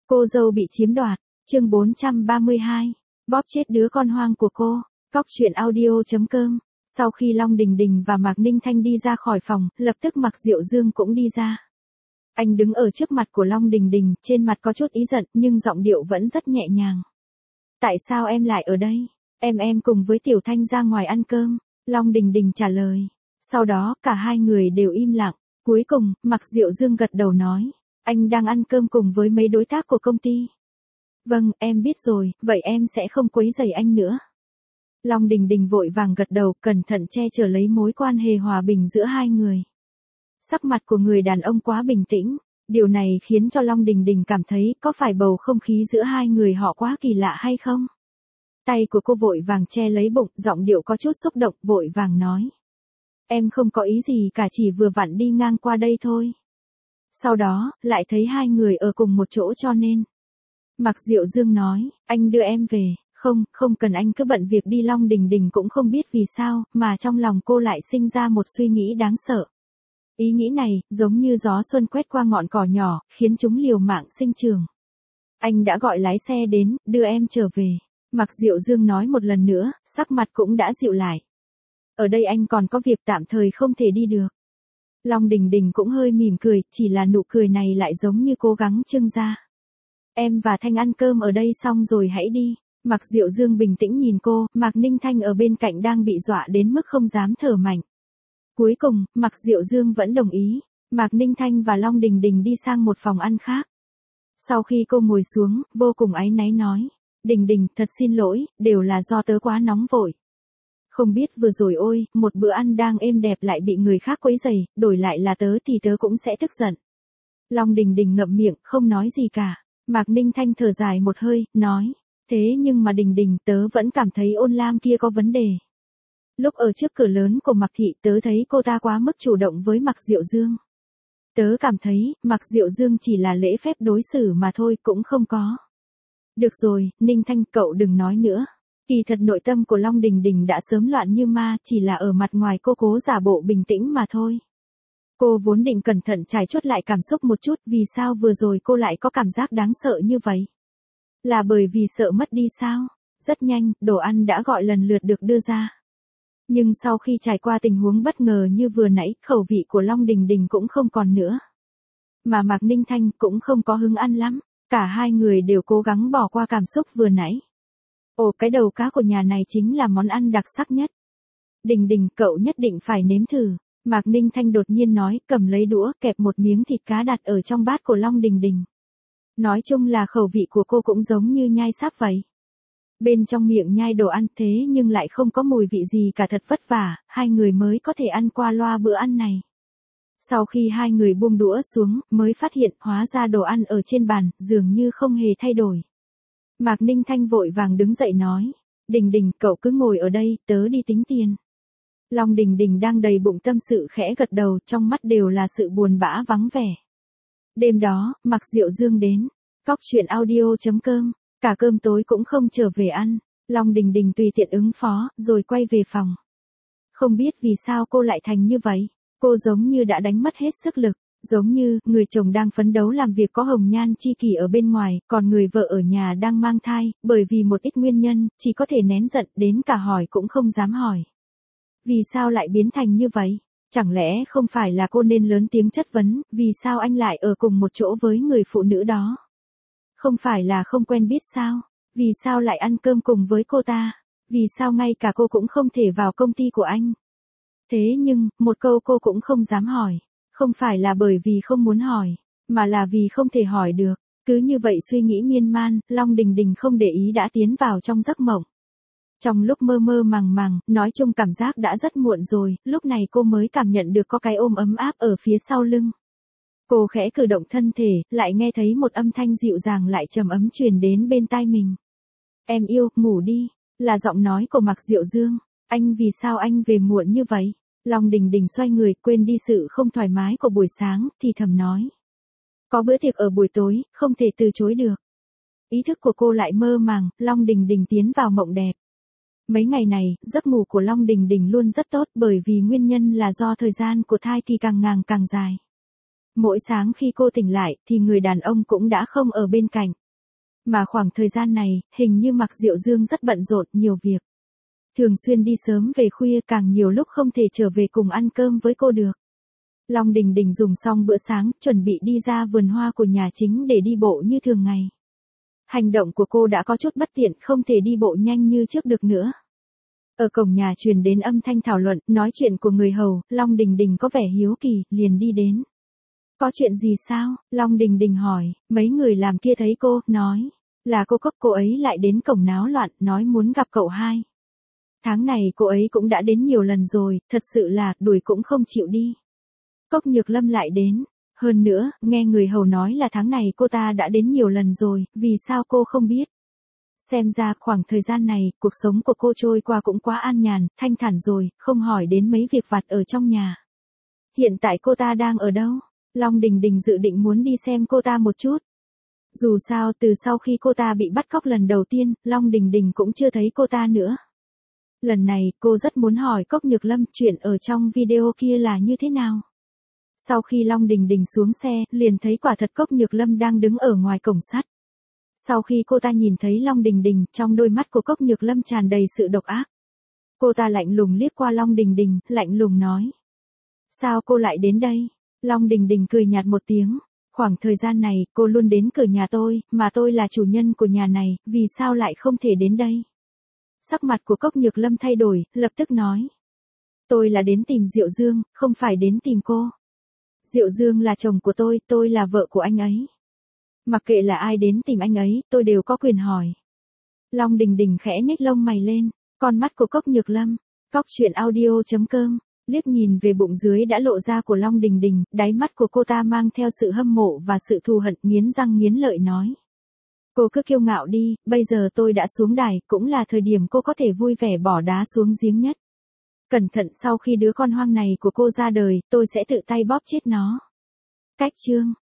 Cô dâu bị chiếm đoạt, chương 432, bóp chết đứa con hoang của cô, cóc truyện audio.com. Sau khi Long Đình Đình và Mạc Ninh Thanh đi ra khỏi phòng, lập tức Mạc Diệu Dương cũng đi ra. Anh đứng ở trước mặt của Long Đình Đình, trên mặt có chút ý giận, nhưng giọng điệu vẫn rất nhẹ nhàng. Tại sao em lại ở đây? Em cùng với Tiểu Thanh ra ngoài ăn cơm, Long Đình Đình trả lời. Sau đó, cả hai người đều im lặng. Cuối cùng, Mạc Diệu Dương gật đầu nói, anh đang ăn cơm cùng với mấy đối tác của công ty. Vâng, em biết rồi, vậy em sẽ không quấy rầy anh nữa. Long Đình Đình vội vàng gật đầu, cẩn thận che chở lấy mối quan hệ hòa bình giữa hai người. Sắc mặt của người đàn ông quá bình tĩnh, điều này khiến cho Long Đình Đình cảm thấy có phải bầu không khí giữa hai người họ quá kỳ lạ hay không? Tay của cô vội vàng che lấy bụng, giọng điệu có chút xúc động, vội vàng nói. Em không có ý gì cả, chỉ vừa vặn đi ngang qua đây thôi. Sau đó, lại thấy hai người ở cùng một chỗ cho nên. Mạc Diệu Dương nói, anh đưa em về. Không cần, anh cứ bận việc đi. Long Đình Đình cũng không biết vì sao, mà trong lòng cô lại sinh ra một suy nghĩ đáng sợ. Ý nghĩ này, giống như gió xuân quét qua ngọn cỏ nhỏ, khiến chúng liều mạng sinh trưởng. Anh đã gọi lái xe đến, đưa em trở về. Mạc Diệu Dương nói một lần nữa, sắc mặt cũng đã dịu lại. Ở đây anh còn có việc tạm thời không thể đi được. Long Đình Đình cũng hơi mỉm cười, chỉ là nụ cười này lại giống như cố gắng trưng ra. Em và Thanh ăn cơm ở đây xong rồi hãy đi. Mạc Diệu Dương bình tĩnh nhìn cô, Mạc Ninh Thanh ở bên cạnh đang bị dọa đến mức không dám thở mạnh. Cuối cùng, Mạc Diệu Dương vẫn đồng ý. Mạc Ninh Thanh và Long Đình Đình đi sang một phòng ăn khác. Sau khi cô ngồi xuống, vô cùng áy náy nói. Đình Đình, thật xin lỗi, đều là do tớ quá nóng vội. Không biết vừa rồi ôi, một bữa ăn đang êm đẹp lại bị người khác quấy rầy, đổi lại là tớ thì tớ cũng sẽ tức giận. Long Đình Đình ngậm miệng, không nói gì cả. Mạc Ninh Thanh thở dài một hơi, nói. Thế nhưng mà Đình Đình, tớ vẫn cảm thấy Ôn Lam kia có vấn đề. Lúc ở trước cửa lớn của Mạc Thị, tớ thấy cô ta quá mức chủ động với Mạc Diệu Dương. Tớ cảm thấy, Mạc Diệu Dương chỉ là lễ phép đối xử mà thôi, cũng không có. Được rồi, Ninh Thanh, cậu đừng nói nữa. Kỳ thật nội tâm của Long Đình Đình đã sớm loạn như ma, chỉ là ở mặt ngoài cô cố giả bộ bình tĩnh mà thôi. Cô vốn định cẩn thận trải chuốt lại cảm xúc một chút, vì sao vừa rồi cô lại có cảm giác đáng sợ như vậy? Là bởi vì sợ mất đi sao? Rất nhanh, đồ ăn đã gọi lần lượt được đưa ra. Nhưng sau khi trải qua tình huống bất ngờ như vừa nãy, khẩu vị của Long Đình Đình cũng không còn nữa. Mà Mạc Ninh Thanh cũng không có hứng ăn lắm, cả hai người đều cố gắng bỏ qua cảm xúc vừa nãy. Ồ, cái đầu cá của nhà này chính là món ăn đặc sắc nhất. Đình Đình, cậu nhất định phải nếm thử. Mạc Ninh Thanh đột nhiên nói, cầm lấy đũa, kẹp một miếng thịt cá đặt ở trong bát của Long Đình Đình. Nói chung là khẩu vị của cô cũng giống như nhai sáp vậy. Bên trong miệng nhai đồ ăn thế nhưng lại không có mùi vị gì cả, thật vất vả, hai người mới có thể ăn qua loa bữa ăn này. Sau khi hai người buông đũa xuống, mới phát hiện hóa ra đồ ăn ở trên bàn, dường như không hề thay đổi. Mạc Ninh Thanh vội vàng đứng dậy nói, Đình Đình, cậu cứ ngồi ở đây, tớ đi tính tiền. Long Đình Đình đang đầy bụng tâm sự khẽ gật đầu, trong mắt đều là sự buồn bã vắng vẻ. Đêm đó, Mạc Diệu Dương đến, cóc truyện audio.com, cả cơm tối cũng không trở về ăn, Long Đình Đình tùy tiện ứng phó, rồi quay về phòng. Không biết vì sao cô lại thành như vậy, cô giống như đã đánh mất hết sức lực, giống như người chồng đang phấn đấu làm việc có hồng nhan chi kỷ ở bên ngoài, còn người vợ ở nhà đang mang thai, bởi vì một ít nguyên nhân, chỉ có thể nén giận, đến cả hỏi cũng không dám hỏi. Vì sao lại biến thành như vậy? Chẳng lẽ không phải là cô nên lớn tiếng chất vấn, vì sao anh lại ở cùng một chỗ với người phụ nữ đó? Không phải là không quen biết sao? Vì sao lại ăn cơm cùng với cô ta? Vì sao ngay cả cô cũng không thể vào công ty của anh? Thế nhưng, một câu cô cũng không dám hỏi. Không phải là bởi vì không muốn hỏi, mà là vì không thể hỏi được. Cứ như vậy suy nghĩ miên man, Long Đình Đình không để ý đã tiến vào trong giấc mộng. Trong lúc mơ mơ màng màng, nói chung cảm giác đã rất muộn rồi, lúc này cô mới cảm nhận được có cái ôm ấm áp ở phía sau lưng. Cô khẽ cử động thân thể, lại nghe thấy một âm thanh dịu dàng lại trầm ấm truyền đến bên tai mình. Em yêu, ngủ đi, là giọng nói của Mạc Diệu Dương. Anh, vì sao anh về muộn như vậy? Long Đình Đình xoay người, quên đi sự không thoải mái của buổi sáng, thì thầm nói. Có bữa tiệc ở buổi tối, không thể từ chối được. Ý thức của cô lại mơ màng, Long Đình Đình tiến vào mộng đẹp. Mấy ngày này, giấc ngủ của Long Đình Đình luôn rất tốt, bởi vì nguyên nhân là do thời gian của thai kỳ càng ngày càng dài. Mỗi sáng khi cô tỉnh lại, thì người đàn ông cũng đã không ở bên cạnh. Mà khoảng thời gian này, hình như Mạc Diệu Dương rất bận rộn, nhiều việc. Thường xuyên đi sớm về khuya, càng nhiều lúc không thể trở về cùng ăn cơm với cô được. Long Đình Đình dùng xong bữa sáng, chuẩn bị đi ra vườn hoa của nhà chính để đi bộ như thường ngày. Hành động của cô đã có chút bất tiện, không thể đi bộ nhanh như trước được nữa. Ở cổng nhà truyền đến âm thanh thảo luận, nói chuyện của người hầu, Long Đình Đình có vẻ hiếu kỳ, liền đi đến. Có chuyện gì sao? Long Đình Đình hỏi, mấy người làm kia thấy cô, nói. Là cô Cốc, cô ấy lại đến cổng náo loạn, nói muốn gặp cậu hai. Tháng này cô ấy cũng đã đến nhiều lần rồi, thật sự là, đuổi cũng không chịu đi. Cốc Nhược Lâm lại đến. Hơn nữa, nghe người hầu nói là tháng này cô ta đã đến nhiều lần rồi, vì sao cô không biết? Xem ra khoảng thời gian này, cuộc sống của cô trôi qua cũng quá an nhàn, thanh thản rồi, không hỏi đến mấy việc vặt ở trong nhà. Hiện tại cô ta đang ở đâu? Long Đình Đình dự định muốn đi xem cô ta một chút. Dù sao, từ sau khi cô ta bị bắt cóc lần đầu tiên, Long Đình Đình cũng chưa thấy cô ta nữa. Lần này, cô rất muốn hỏi Cốc Nhược Lâm chuyện ở trong video kia là như thế nào. Sau khi Long Đình Đình xuống xe, liền thấy quả thật Cốc Nhược Lâm đang đứng ở ngoài cổng sắt. Sau khi cô ta nhìn thấy Long Đình Đình, trong đôi mắt của Cốc Nhược Lâm tràn đầy sự độc ác. Cô ta lạnh lùng liếc qua Long Đình Đình, lạnh lùng nói. Sao cô lại đến đây? Long Đình Đình cười nhạt một tiếng. Khoảng thời gian này, cô luôn đến cửa nhà tôi, mà tôi là chủ nhân của nhà này, vì sao lại không thể đến đây? Sắc mặt của Cốc Nhược Lâm thay đổi, lập tức nói. Tôi là đến tìm Diệu Dương, không phải đến tìm cô. Diệu Dương là chồng của tôi là vợ của anh ấy. Mặc kệ là ai đến tìm anh ấy, tôi đều có quyền hỏi. Long Đình Đình khẽ nhếch lông mày lên, con mắt của Cốc Nhược Lâm, coctruyện.audio.com, liếc nhìn về bụng dưới đã lộ ra của Long Đình Đình, đáy mắt của cô ta mang theo sự hâm mộ và sự thù hận, nghiến răng nghiến lợi nói. Cô cứ kiêu ngạo đi, bây giờ tôi đã xuống đài, cũng là thời điểm cô có thể vui vẻ bỏ đá xuống giếng nhất. Cẩn thận, sau khi đứa con hoang này của cô ra đời, tôi sẽ tự tay bóp chết nó. Cách chương